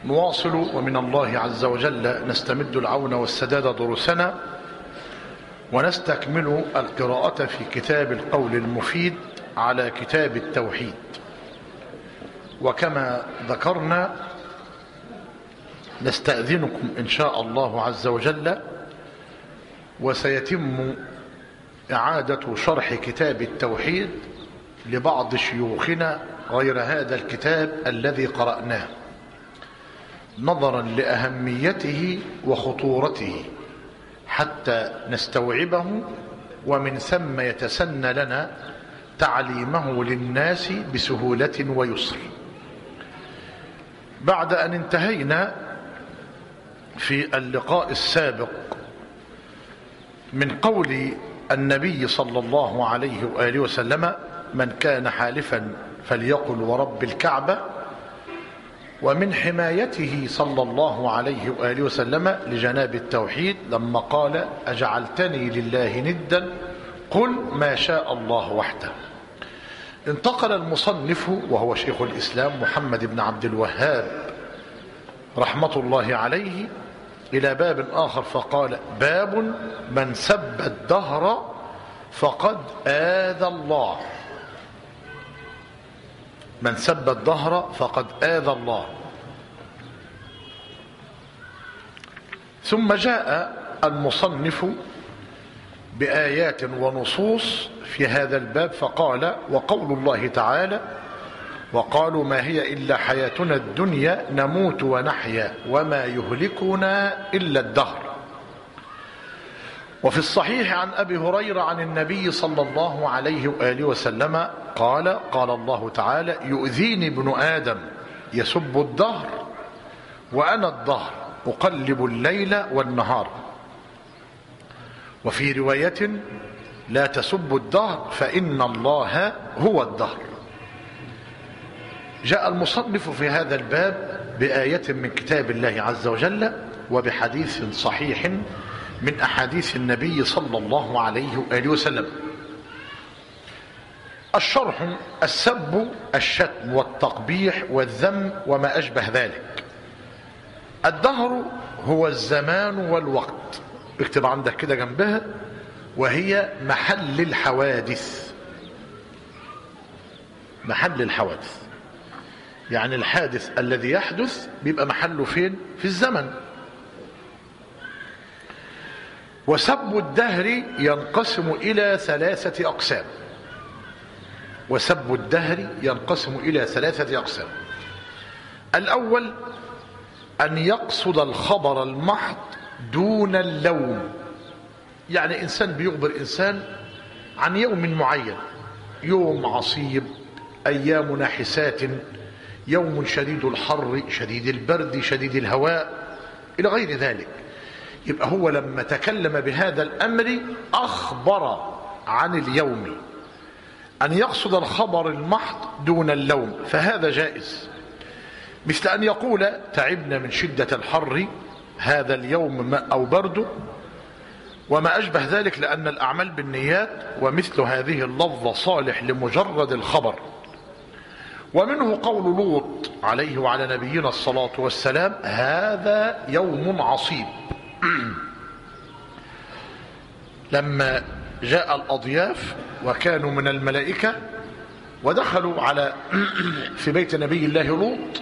نواصل ومن الله عز وجل نستمد العون والسداد دروسنا، ونستكمل القراءة في كتاب القول المفيد على كتاب التوحيد. وكما ذكرنا نستأذنكم إن شاء الله عز وجل، وسيتم إعادة شرح كتاب التوحيد لبعض شيوخنا غير هذا الكتاب الذي قرأناه، نظرا لأهميته وخطورته حتى نستوعبه، ومن ثم يتسنى لنا تعليمه للناس بسهولة ويسر. بعد أن انتهينا في اللقاء السابق من قول النبي صلى الله عليه وآله وسلم: من كان حالفا فليقل ورب الكعبة، ومن حمايته صلى الله عليه وآله وسلم لجناب التوحيد لما قال: أجعلتني لله ندا قل ما شاء الله وحده. انتقل المصنف وهو شيخ الإسلام محمد بن عبد الوهاب رحمة الله عليه إلى باب آخر فقال: باب من سب الدهر فقد آذى الله. من سب الدهر فقد آذى الله. ثم جاء المصنف بآيات ونصوص في هذا الباب فقال: وقول الله تعالى: وقالوا ما هي إلا حياتنا الدنيا نموت ونحيا وما يهلكنا إلا الدهر. وفي الصحيح عن أبي هريرة عن النبي صلى الله عليه وآله وسلم قال: قال الله تعالى: يؤذيني ابن آدم يسب الدهر وأنا الدهر أقلب الليل والنهار. وفي رواية: لا تسبوا الدهر فإن الله هو الدهر. جاء المصنف في هذا الباب بآية من كتاب الله عز وجل وبحديث صحيح من أحاديث النبي صلى الله عليه وآله وسلم. الشرح: السب الشتم والتقبيح والذم وما أشبه ذلك. الدهر هو الزمان والوقت، اكتب عندك كده جنبها، وهي محل الحوادث. محل الحوادث يعني الحادث الذي يحدث بيبقى محله فين؟ في الزمن. وسب الدهر ينقسم إلى ثلاثة أقسام. وسب الدهر ينقسم إلى ثلاثة أقسام. الأول أن يقصد الخبر المحض دون اللوم، يعني إنسان بيخبر إنسان عن يوم معين، يوم عصيب، أيام ناحسات، يوم شديد الحر شديد البرد شديد الهواء إلى غير ذلك. يبقى هو لما تكلم بهذا الأمر أخبر عن اليوم. أن يقصد الخبر المحض دون اللوم فهذا جائز، مثل أن يقول: تعبنا من شدة الحر هذا اليوم أو برده وما أشبه ذلك، لأن الأعمال بالنيات، ومثل هذه اللفظة صالح لمجرد الخبر. ومنه قول لوط عليه وعلى نبينا الصلاة والسلام: هذا يوم عصيب. لما جاء الأضياف وكانوا من الملائكة ودخلوا على في بيت نبي الله لوط،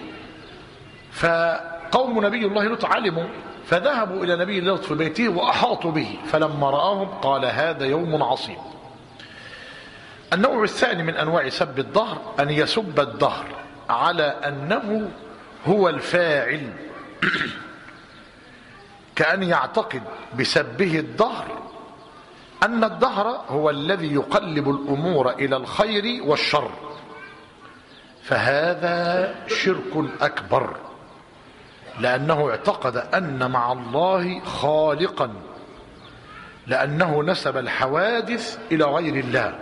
فقوم نبي الله لوط علموا فذهبوا إلى نبي الله لوط في بيته وأحاطوا به، فلما رآهم قال: هذا يوم عصيب. النوع الثاني من أنواع سب الدهر أن يسب الدهر على أنه هو الفاعل، كأن يعتقد بسبه الدهر أن الدهر هو الذي يقلب الأمور إلى الخير والشر، فهذا شرك أكبر، لأنه اعتقد أن مع الله خالقا، لأنه نسب الحوادث إلى غير الله.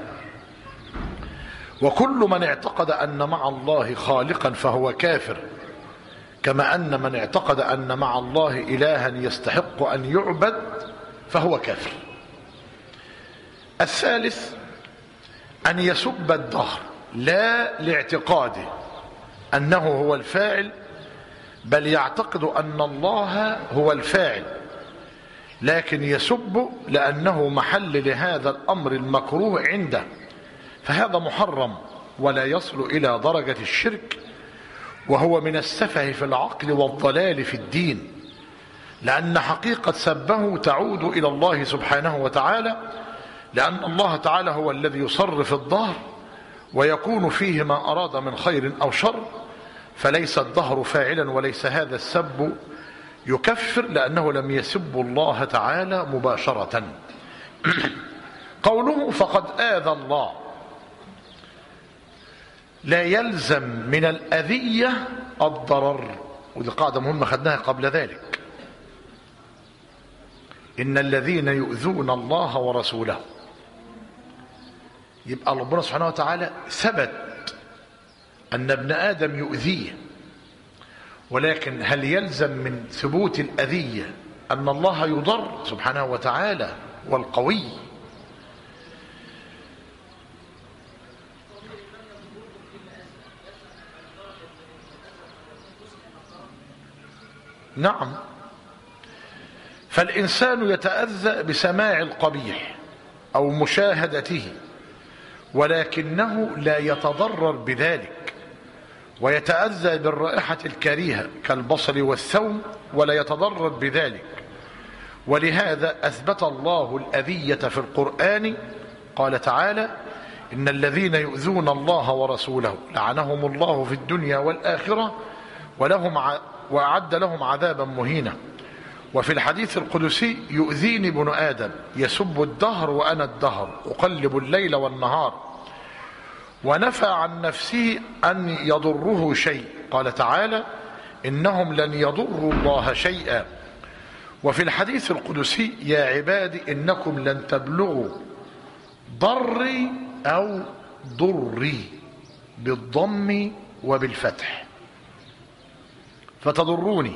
وكل من اعتقد أن مع الله خالقا فهو كافر، كما أن من اعتقد أن مع الله إلها يستحق أن يعبد فهو كافر. الثالث أن يسب الدهر لا لاعتقاده أنه هو الفاعل، بل يعتقد أن الله هو الفاعل، لكن يسب لأنه محل لهذا الأمر المكروه عنده، فهذا محرم ولا يصل إلى درجة الشرك، وهو من السفه في العقل والضلال في الدين، لأن حقيقة سبه تعود إلى الله سبحانه وتعالى، لأن الله تعالى هو الذي يصرف الدهر ويكون فيه ما أراد من خير أو شر، فليس الدهر فاعلا، وليس هذا السب يكفر لأنه لم يسب الله تعالى مباشرة. قوله فقد آذى الله، لا يلزم من الأذية الضرر، ودي قاعدة مهمة خدناها قبل ذلك. إن الذين يؤذون الله ورسوله، يبقى ربنا سبحانه وتعالى ثبت أن ابن آدم يؤذيه، ولكن هل يلزم من ثبوت الأذية أن الله يضر سبحانه وتعالى والقوي؟ نعم، فالإنسان يتأذى بسماع القبيح أو مشاهدته، ولكنه لا يتضرر بذلك، ويتأذى بالرائحة الكريهة كالبصل والثوم ولا يتضرر بذلك. ولهذا أثبت الله الأذية في القرآن، قال تعالى إن الذين يؤذون الله ورسوله لعنهم الله في الدنيا والآخرة وأعد لهم عذابا مهينا. وفي الحديث القدسي يؤذيني ابن آدم يسب الدهر وأنا الدهر أقلب الليل والنهار، ونفى عن نفسه أن يضره شيء، قال تعالى إنهم لن يضروا الله شيئا. وفي الحديث القدسي يا عبادي إنكم لن تبلغوا ضري أو ضري بالضم وبالفتح، فتضروني.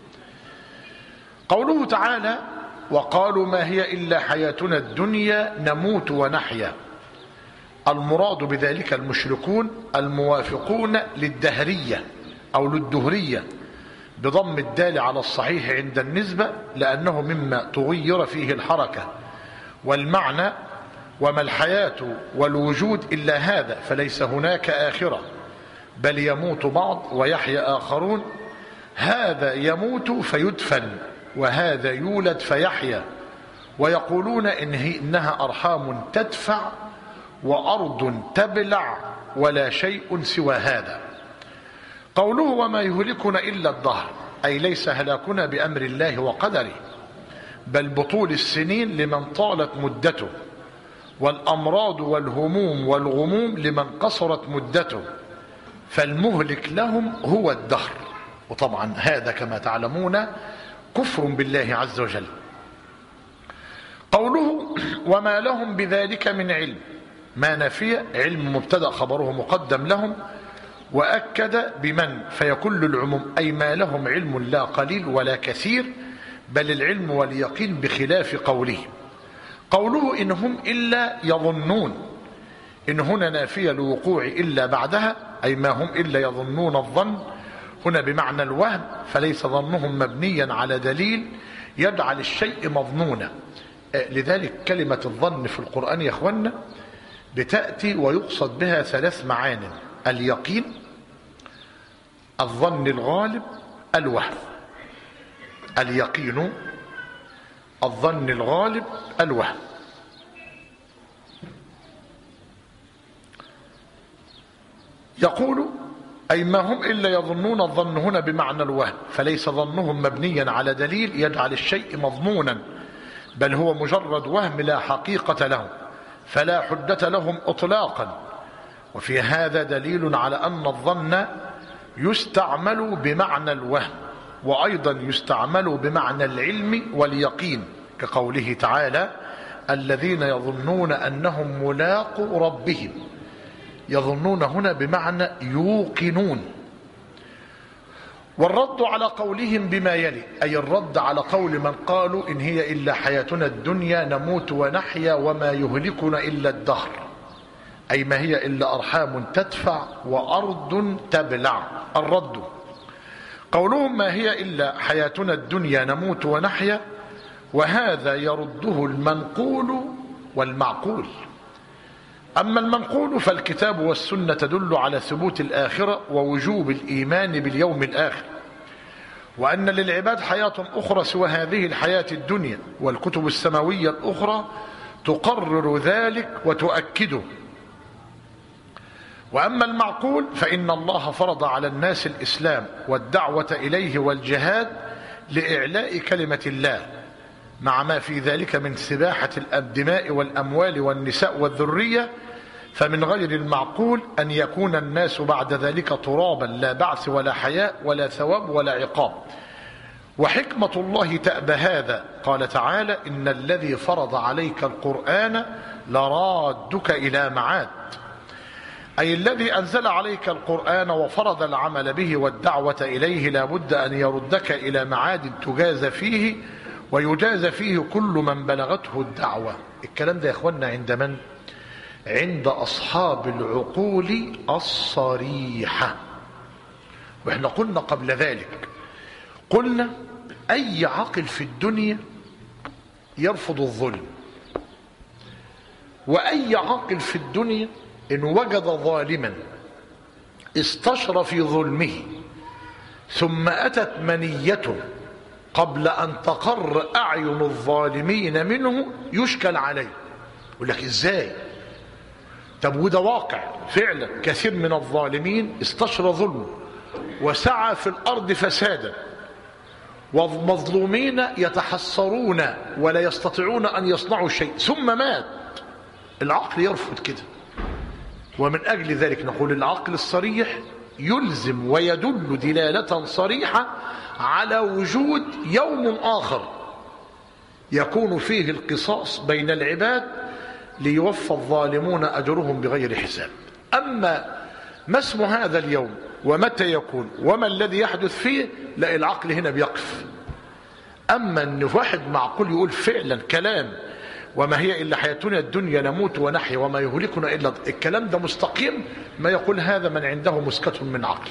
قوله تعالى وقالوا ما هي إلا حياتنا الدنيا نموت ونحيا، المراد بذلك المشركون الموافقون للدهرية أو للدهرية بضم الدال على الصحيح عند النسبة، لأنه مما تغير فيه الحركة والمعنى، وما الحياة والوجود إلا هذا، فليس هناك آخرة، بل يموت بعض ويحيا آخرون، هذا يموت فيدفن وهذا يولد فيحيا، ويقولون إنها أرحام تدفع وأرض تبلع ولا شيء سوى هذا. قوله وما يهلكنا إلا الدهر، أي ليس هلاكنا بأمر الله وقدره، بل بطول السنين لمن طالت مدته، والأمراض والهموم والغموم لمن قصرت مدته، فالمهلك لهم هو الدهر. وطبعا هذا كما تعلمون كفر بالله عز وجل. قوله وما لهم بذلك من علم، ما نفي علم مبتدأ خبره مقدم لهم، وأكد بمن فيكون العموم، أي ما لهم علم لا قليل ولا كثير، بل العلم واليقين بخلاف قوله. قوله إن هم إلا يظنون، إن هنا نافية لوقوع إلا بعدها، أي ما هم إلا يظنون الظن هنا بمعنى الوهم، فليس ظنهم مبنيا على دليل يجعل الشيء مظنونا. لذلك كلمة الظن في القرآن يا أخوانا بتأتي ويقصد بها ثلاث معان: اليقين، الظن الغالب، الوهم. اليقين، الظن الغالب، الوهم. يقول أي ما هم إلا يظنون، الظن هنا بمعنى الوهم، فليس ظنهم مبنيا على دليل يجعل الشيء مظنونا، بل هو مجرد وهم لا حقيقة له، فلا حجة لهم إطلاقا. وفي هذا دليل على أن الظن يستعمل بمعنى الوهم، وأيضا يستعمل بمعنى العلم واليقين، كقوله تعالى الذين يظنون أنهم ملاقو ربهم. يظنون هنا بمعنى يوقنون. والرد على قولهم بما يلي، أي الرد على قول من قالوا إن هي إلا حياتنا الدنيا نموت ونحيا وما يهلكنا إلا الدهر، أي ما هي إلا أرحام تدفع وأرض تبلع. الرد قولهم ما هي إلا حياتنا الدنيا نموت ونحيا، وهذا يرده المنقول والمعقول. أما المنقول فالكتاب والسنة تدل على ثبوت الآخرة ووجوب الإيمان باليوم الآخر، وأن للعباد حياة أخرى سوى هذه الحياة الدنيا، والكتب السماوية الأخرى تقرر ذلك وتؤكده. وأما المعقول فإن الله فرض على الناس الإسلام والدعوة إليه والجهاد لإعلاء كلمة الله، مع ما في ذلك من سباحة الدماء والأموال والنساء والذرية، فمن غير المعقول أن يكون الناس بعد ذلك ترابا لا بعث ولا حياء ولا ثواب ولا عقاب. وحكمة الله تأبى هذا، قال تعالى: إن الذي فرض عليك القرآن لرادك إلى معاد، أي الذي أنزل عليك القرآن وفرض العمل به والدعوة إليه لا بد أن يردك إلى معاد تجاز فيه، ويجاز فيه كل من بلغته الدعوة. الكلام ده يا إخواننا عند من؟ عند أصحاب العقول الصريحة. وإحنا قلنا قبل ذلك، قلنا أي عاقل في الدنيا يرفض الظلم، وأي عاقل في الدنيا إن وجد ظالما استشرى في ظلمه ثم أتت منيته قبل أن تقر أعين الظالمين منه يشكل عليه. يقول لك إزاي؟ طب وده واقع فعلا، كثير من الظالمين استشرى ظلمه وسعى في الأرض فسادا، والمظلومين يتحسرون ولا يستطيعون أن يصنعوا شيء ثم مات. العقل يرفض كده. ومن أجل ذلك نقول العقل الصريح يلزم ويدل دلالة صريحة على وجود يوم آخر يكون فيه القصاص بين العباد ليوفى الظالمون أجرهم بغير حساب. أما ما اسم هذا اليوم ومتى يكون وما الذي يحدث فيه، لا، العقل هنا بيقف. أما أن واحد معقول يقول فعلا كلام وما هي إلا حياتنا الدنيا نموت ونحيا وما يهلكنا إلا الكلام ده مستقيم، ما يقول هذا من عنده مسكة من عقل.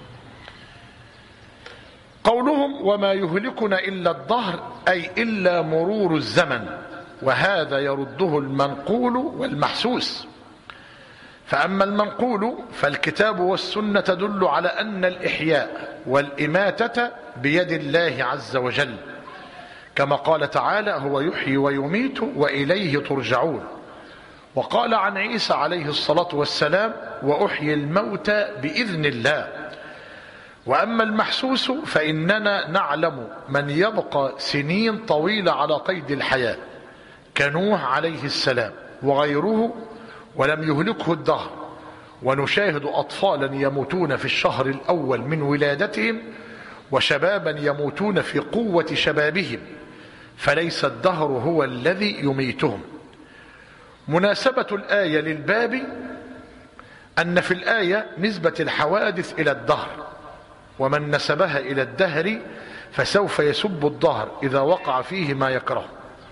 قولهم وما يهلكنا إلا الدهر أي إلا مرور الزمن، وهذا يرده المنقول والمحسوس. فأما المنقول فالكتاب والسنة تدل على أن الإحياء والإماتة بيد الله عز وجل، كما قال تعالى: هو يحيي ويميت وإليه ترجعون. وقال عن عيسى عليه الصلاة والسلام: وأحيي الموتى بإذن الله. وأما المحسوس فإننا نعلم من يبقى سنين طويلة على قيد الحياة كنوح عليه السلام وغيره ولم يهلكه الدهر، ونشاهد أطفالا يموتون في الشهر الأول من ولادتهم، وشبابا يموتون في قوة شبابهم، فليس الدهر هو الذي يميتهم. مناسبة الآية للباب أن في الآية نسبة الحوادث إلى الدهر، ومن نسبها إلى الدهر فسوف يسب الدهر إذا وقع فيه ما يكره.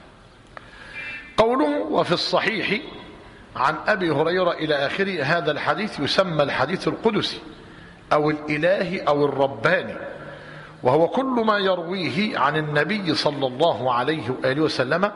قوله وفي الصحيح عن أبي هريرة إلى آخره، هذا الحديث يسمى الحديث القدسي أو الإلهي أو الرباني، وهو كل ما يرويه عن النبي صلى الله عليه وآله وسلم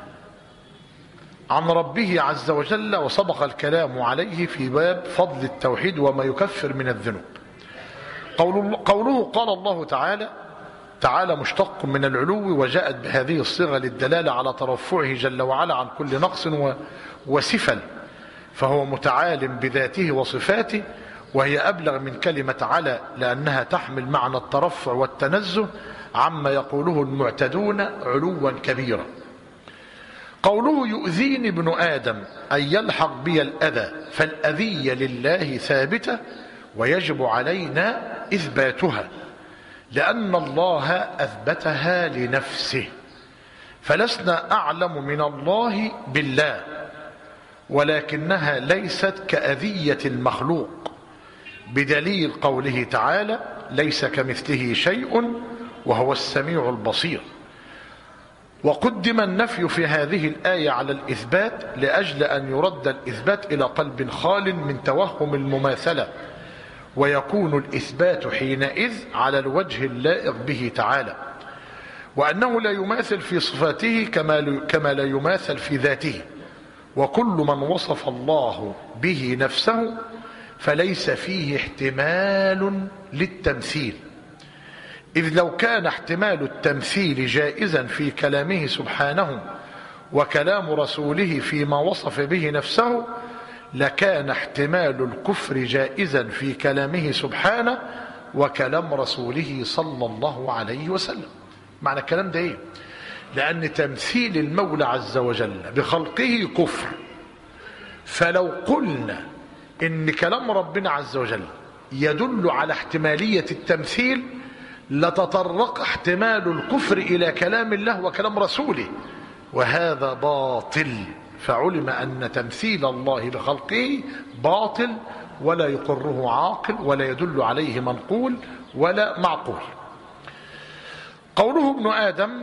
عن ربه عز وجل، وسبق الكلام عليه في باب فضل التوحيد وما يكفر من الذنوب. قوله قال الله تعالى مشتق من العلو، وجاءت بهذه الصيغة للدلالة على ترفعه جل وعلا عن كل نقص وسفل، فهو متعال بذاته وصفاته، وهي أبلغ من كلمة على لأنها تحمل معنى الترفع والتنزه عما يقوله المعتدون علوا كبيرا. قوله يؤذيني ابن آدم أي يلحق بي الأذى، فالأذية لله ثابتة ويجب علينا إثباتها، لأن الله أثبتها لنفسه، فلسنا أعلم من الله بالله، ولكنها ليست كأذية المخلوق، بدليل قوله تعالى: ليس كمثله شيء وهو السميع البصير. وقدم النفي في هذه الآية على الإثبات لأجل أن يرد الإثبات إلى قلب خال من توهم المماثلة، ويكون الإثبات حينئذ على الوجه اللائق به تعالى، وأنه لا يماثل في صفاته كما لا يماثل في ذاته. وكل من وصف الله به نفسه فليس فيه احتمال للتمثيل، إذ لو كان احتمال التمثيل جائزا في كلامه سبحانه وكلام رسوله فيما وصف به نفسه لكان احتمال الكفر جائزا في كلامه سبحانه وكلام رسوله صلى الله عليه وسلم. معنى الكلام ده ايه؟ لأن تمثيل المولى عز وجل بخلقه كفر، فلو قلنا إن كلام ربنا عز وجل يدل على احتمالية التمثيل لتطرق احتمال الكفر إلى كلام الله وكلام رسوله، وهذا باطل. فعلم أن تمثيل الله بخلقه باطل ولا يقره عاقل ولا يدل عليه منقول ولا معقول. قوله ابن آدم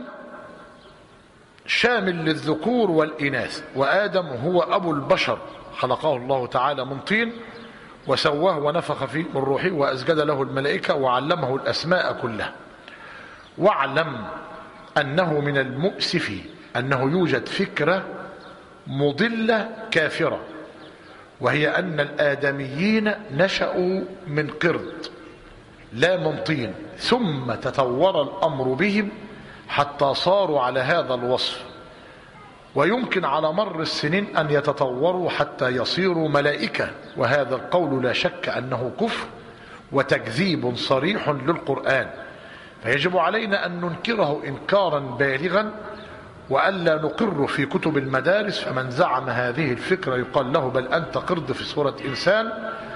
شامل للذكور والإناث، وآدم هو أبو البشر، خلقه الله تعالى من طين وسواه ونفخ فيه من روحه وأسجد له الملائكة وعلمه الأسماء كلها. واعلم أنه من المؤسف أنه يوجد فكرة مضلة كافرة، وهي أن الآدميين نشأوا من قرد لا من طين، ثم تطور الأمر بهم حتى صاروا على هذا الوصف، ويمكن على مر السنين أن يتطوروا حتى يصيروا ملائكة، وهذا القول لا شك أنه كفر وتكذيب صريح للقرآن، فيجب علينا أن ننكره إنكارا بالغا وألا نقر في كتب المدارس. فمن زعم هذه الفكرة يقال له بل أنت قرد في صورة إنسان،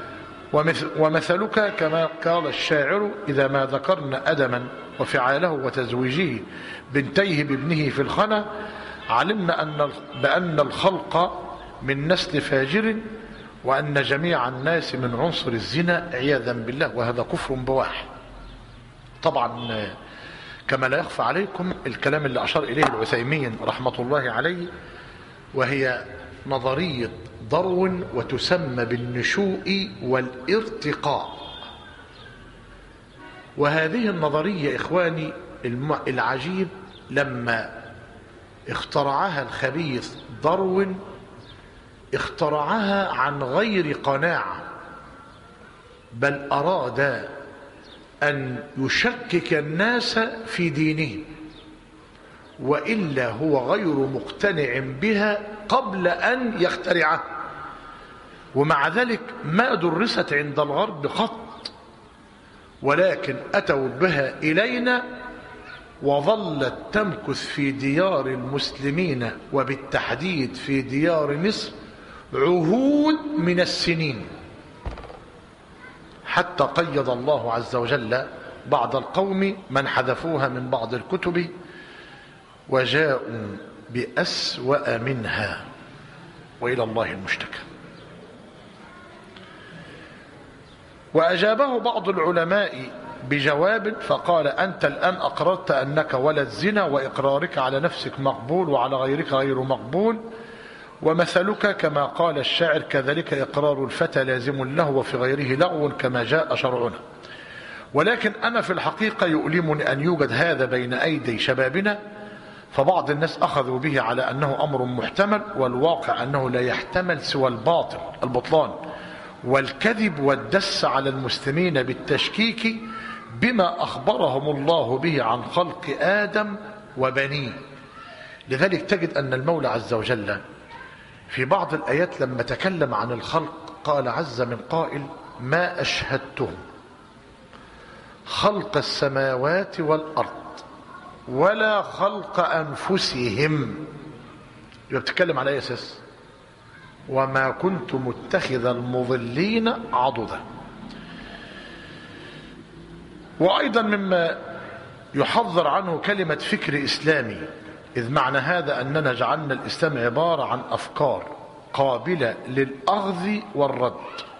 ومثلك كما قال الشاعر إذا ما ذكرنا أدما وفعاله وتزويجه بنتيه بابنه في الخنا علمنا بأن الخلق من نسل فاجر وأن جميع الناس من عنصر الزنا عياذا بالله، وهذا كفر بواح. طبعا كما لا يخفى عليكم الكلام اللي أشار إليه العثيمين رحمة الله عليه، وهي نظرية داروين وتسمى بالنشوء والارتقاء. وهذه النظرية إخواني العجيب لما اخترعها الخبيث داروين اخترعها عن غير قناعة، بل أراد أن يشكك الناس في دينهم، وإلا هو غير مقتنع بها قبل أن يخترعها، ومع ذلك ما درست عند الغرب قط، ولكن أتوا بها إلينا وظلت تمكث في ديار المسلمين وبالتحديد في ديار مصر عهود من السنين، حتى قيد الله عز وجل بعض القوم من حذفوها من بعض الكتب وجاءوا بأسوأ منها، وإلى الله المشتكى. وأجابه بعض العلماء بجواب فقال أنت الآن أقررت أنك ولد زنا، وإقرارك على نفسك مقبول وعلى غيرك غير مقبول، ومثلك كما قال الشاعر كذلك إقرار الفتى لازم له وفي غيره لغو كما جاء شرعنا. ولكن أنا في الحقيقة يؤلمني أن يوجد هذا بين أيدي شبابنا، فبعض الناس أخذوا به على أنه أمر محتمل، والواقع أنه لا يحتمل سوى البطلان والكذب والدس على المسلمين بالتشكيك بما أخبرهم الله به عن خلق آدم وبنيه. لذلك تجد أن المولى عز وجل في بعض الآيات لما تكلم عن الخلق قال عز من قائل ما أشهدتهم خلق السماوات والأرض ولا خلق أنفسهم. يبقى بتتكلم على أي أساس؟ وما كنت متخذ المضلين عضدا. وأيضا مما يحذر عنه كلمة فكر إسلامي، إذ معنى هذا أننا جعلنا الإسلام عبارة عن أفكار قابلة للأخذ والرد،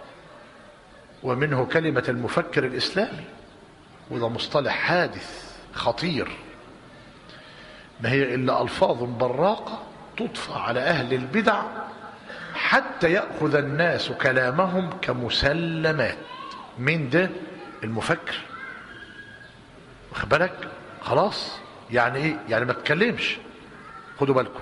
ومنه كلمة المفكر الإسلامي، وده مصطلح حادث خطير، ما هي إلا ألفاظ براقة تطفى على أهل البدع حتى يأخذ الناس كلامهم كمسلمات. مين ده؟ المفكر، واخد بالك؟ خلاص يعني ايه؟ يعني ما تتكلمش. خدوا بالكم.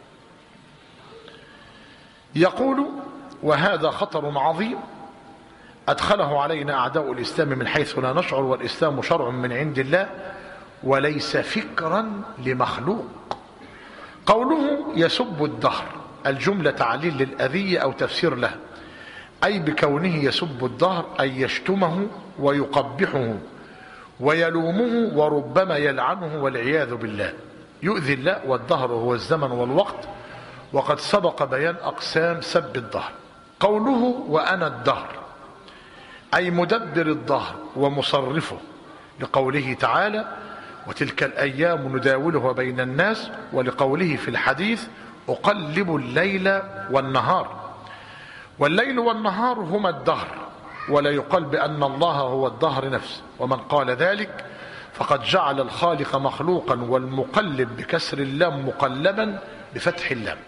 يقول: وهذا خطر عظيم أدخله علينا أعداء الإسلام من حيث لا نشعر، والإسلام شرع من عند الله وليس فكرا لمخلوق. قوله يسب الدهر، الجملة تعليل للأذية أو تفسير له، أي بكونه يسب الدهر أي يشتمه ويقبحه ويلومه وربما يلعنه والعياذ بالله، يؤذي الله. والدهر هو الزمن والوقت، وقد سبق بيان أقسام سب الدهر. قوله وأنا الدهر، أي مدبر الدهر ومصرفه، لقوله تعالى: وتلك الأيام نداولها بين الناس، ولقوله في الحديث: أقلب الليل والنهار. والليل والنهار هما الدهر، ولا يقال بأن الله هو الدهر نفسه، ومن قال ذلك فقد جعل الخالق مخلوقا، والمقلب بكسر اللام مقلبا بفتح اللام.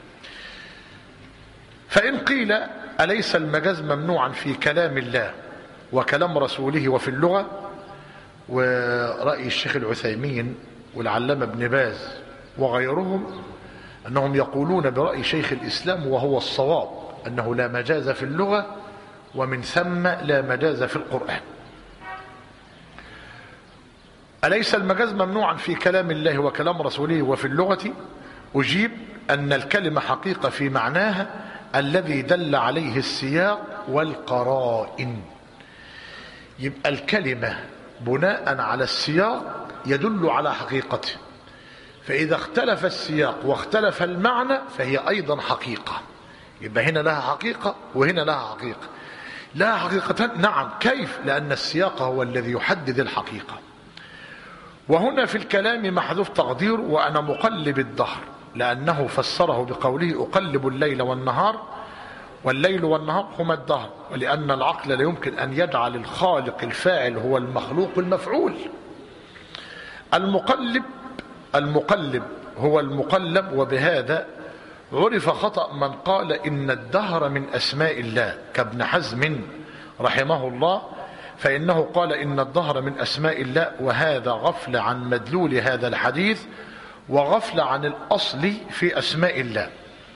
فإن قيل: أليس المجاز ممنوعا في كلام الله وكلام رسوله وفي اللغة؟ ورأي الشيخ العثيمين والعلامة ابن باز وغيرهم أنهم يقولون برأي شيخ الإسلام وهو الصواب، أنه لا مجاز في اللغة، ومن ثم لا مجاز في القرآن. أليس المجاز ممنوعا في كلام الله وكلام رسوله وفي اللغة؟ أجيب أن الكلمة حقيقة في معناها الذي دل عليه السياق والقرائن. يبقى الكلمة بناء على السياق يدل على حقيقته، فإذا اختلف السياق واختلف المعنى فهي أيضا حقيقة. يبقى هنا لها حقيقة وهنا لها حقيقة. لها حقيقة، نعم. كيف؟ لأن السياق هو الذي يحدد الحقيقة. وهنا في الكلام محذوف تقدير وأنا مقلب الدهر، لأنه فسره بقوله أقلب الليل والنهار، والليل والنهار هما الدهر، ولأن العقل لا يمكن أن يجعل الخالق الفاعل هو المخلوق المفعول. المقلب هو المقلب. وبهذا عرف خطأ من قال إن الدهر من أسماء الله كابن حزم رحمه الله، فإنه قال إن الدهر من أسماء الله، وهذا غفل عن مدلول هذا الحديث وغفل عن الأصل في أسماء الله.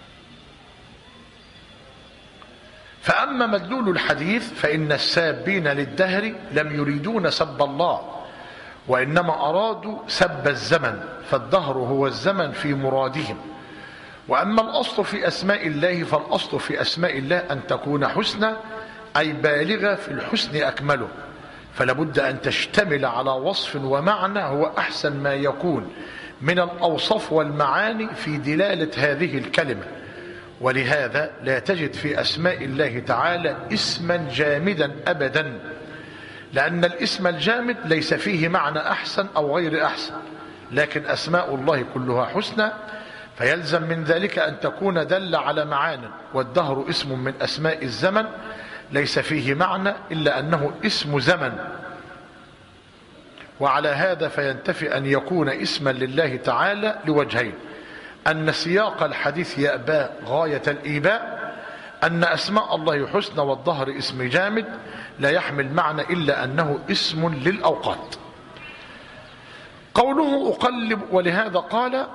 فأما مدلول الحديث فإن السابين للدهر لم يريدون سب الله، وإنما أرادوا سب الزمن، فالدهر هو الزمن في مرادهم. وأما الأصل في أسماء الله فالأصل في أسماء الله أن تكون حسنى، أي بالغة في الحسن أكمله، فلابد أن تشتمل على وصف ومعنى هو أحسن ما يكون من الأوصاف والمعاني في دلالة هذه الكلمة. ولهذا لا تجد في أسماء الله تعالى اسما جامدا أبدا، لأن الاسم الجامد ليس فيه معنى أحسن أو غير أحسن، لكن أسماء الله كلها حسنى، فيلزم من ذلك أن تكون دل على معاني. والدهر اسم من أسماء الزمن ليس فيه معنى إلا أنه اسم زمن، وعلى هذا فينتفي أن يكون اسما لله تعالى لوجهين: أن سياق الحديث يأبى غاية الإيباء، أن أسماء الله حسنى، والدهر اسم جامد لا يحمل معنى إلا أنه اسم للأوقات. قوله أقلب، ولهذا قال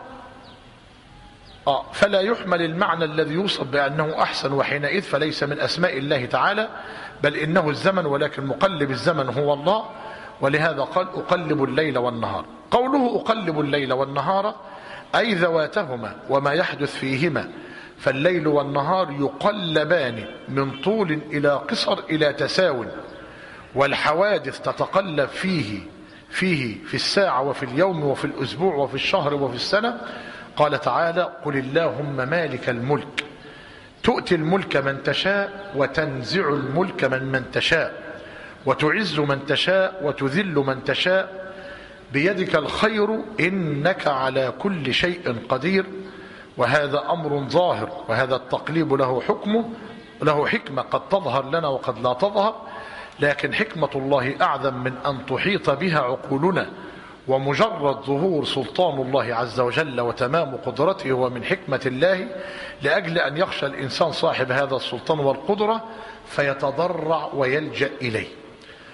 فلا يحمل المعنى الذي يوصف بأنه أحسن، وحينئذ فليس من أسماء الله تعالى، بل إنه الزمن، ولكن مقلب الزمن هو الله. ولهذا قال أقلب الليل والنهار. قوله أقلب الليل والنهار أي ذواتهما وما يحدث فيهما، فالليل والنهار يقلبان من طول إلى قصر إلى تساو، والحوادث تتقلب فيه في الساعة وفي اليوم وفي الأسبوع وفي الشهر وفي السنة. قال تعالى: قل اللهم مالك الملك تؤتي الملك من تشاء وتنزع الملك من تشاء وتعز من تشاء وتذل من تشاء بيدك الخير إنك على كل شيء قدير. وهذا أمر ظاهر، وهذا التقليب له حكمة قد تظهر لنا وقد لا تظهر، لكن حكمة الله أعظم من أن تحيط بها عقولنا. ومجرد ظهور سلطان الله عز وجل وتمام قدرته ومن حكمة الله، لأجل أن يخشى الإنسان صاحب هذا السلطان والقدرة فيتضرع ويلجأ إليه.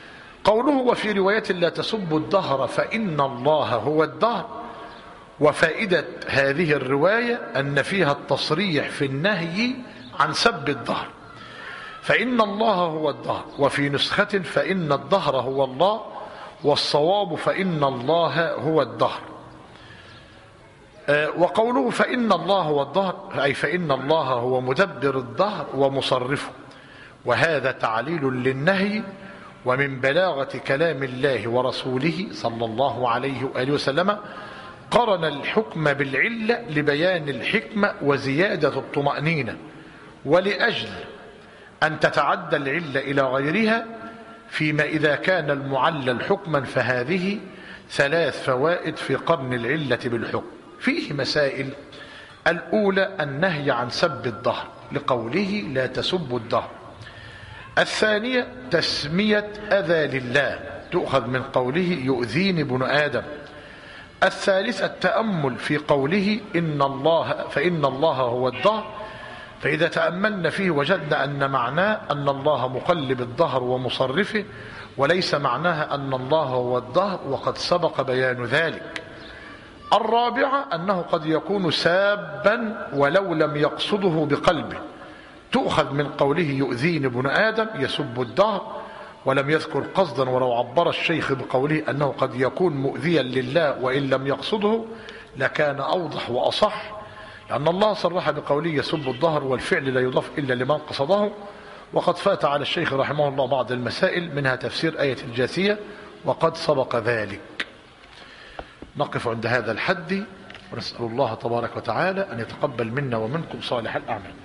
قوله وفي رواية لا تسبوا الدهر فإن الله هو الدهر، وفائدة هذه الرواية أن فيها التصريح في النهي عن سب الدهر، فإن الله هو الدهر، وفي نسخة فإن الدهر هو الله، والصواب فإن الله هو الدهر. وقوله فإن الله هو الدهر أي فإن الله هو مدبر الدهر ومصرفه، وهذا تعليل للنهي، ومن بلاغة كلام الله ورسوله صلى الله عليه وآله وسلم قرن الحكم بالعلة لبيان الحكمة وزيادة الطمأنينة، ولأجل أن تتعدى العلة إلى غيرها، فيما إذا كان المعلل حكما فهذه 3 فوائد في قرن العلة بالحكم. فيه مسائل. الأولى النهي عن سب الدهر لقوله لا تسبوا الدهر. الثانية تسمية أذى لله تؤخذ من قوله يؤذيني ابن آدم. الثالثة التأمل في قوله فإن الله هو الدهر، فإذا تأملنا فيه وجدنا أن معناه أن الله مقلب الدهر ومصرفه، وليس معناها أن الله هو الدهر، وقد سبق بيان ذلك. الرابعة أنه قد يكون سابا ولو لم يقصده بقلبه، تؤخذ من قوله يؤذيني ابن آدم يسب الدهر، ولم يذكر قصدا، ولو عبر الشيخ بقوله أنه قد يكون مؤذيا لله وإن لم يقصده لكان أوضح وأصح، لأن الله صرح بقوله يسب الدهر، والفعل لا يضاف إلا لمن قصده. وقد فات على الشيخ رحمه الله بعض المسائل، منها تفسير آية الجاثية، وقد سبق ذلك. نقف عند هذا الحد، ونسأل الله تبارك وتعالى أن يتقبل منا ومنكم صالح الأعمال.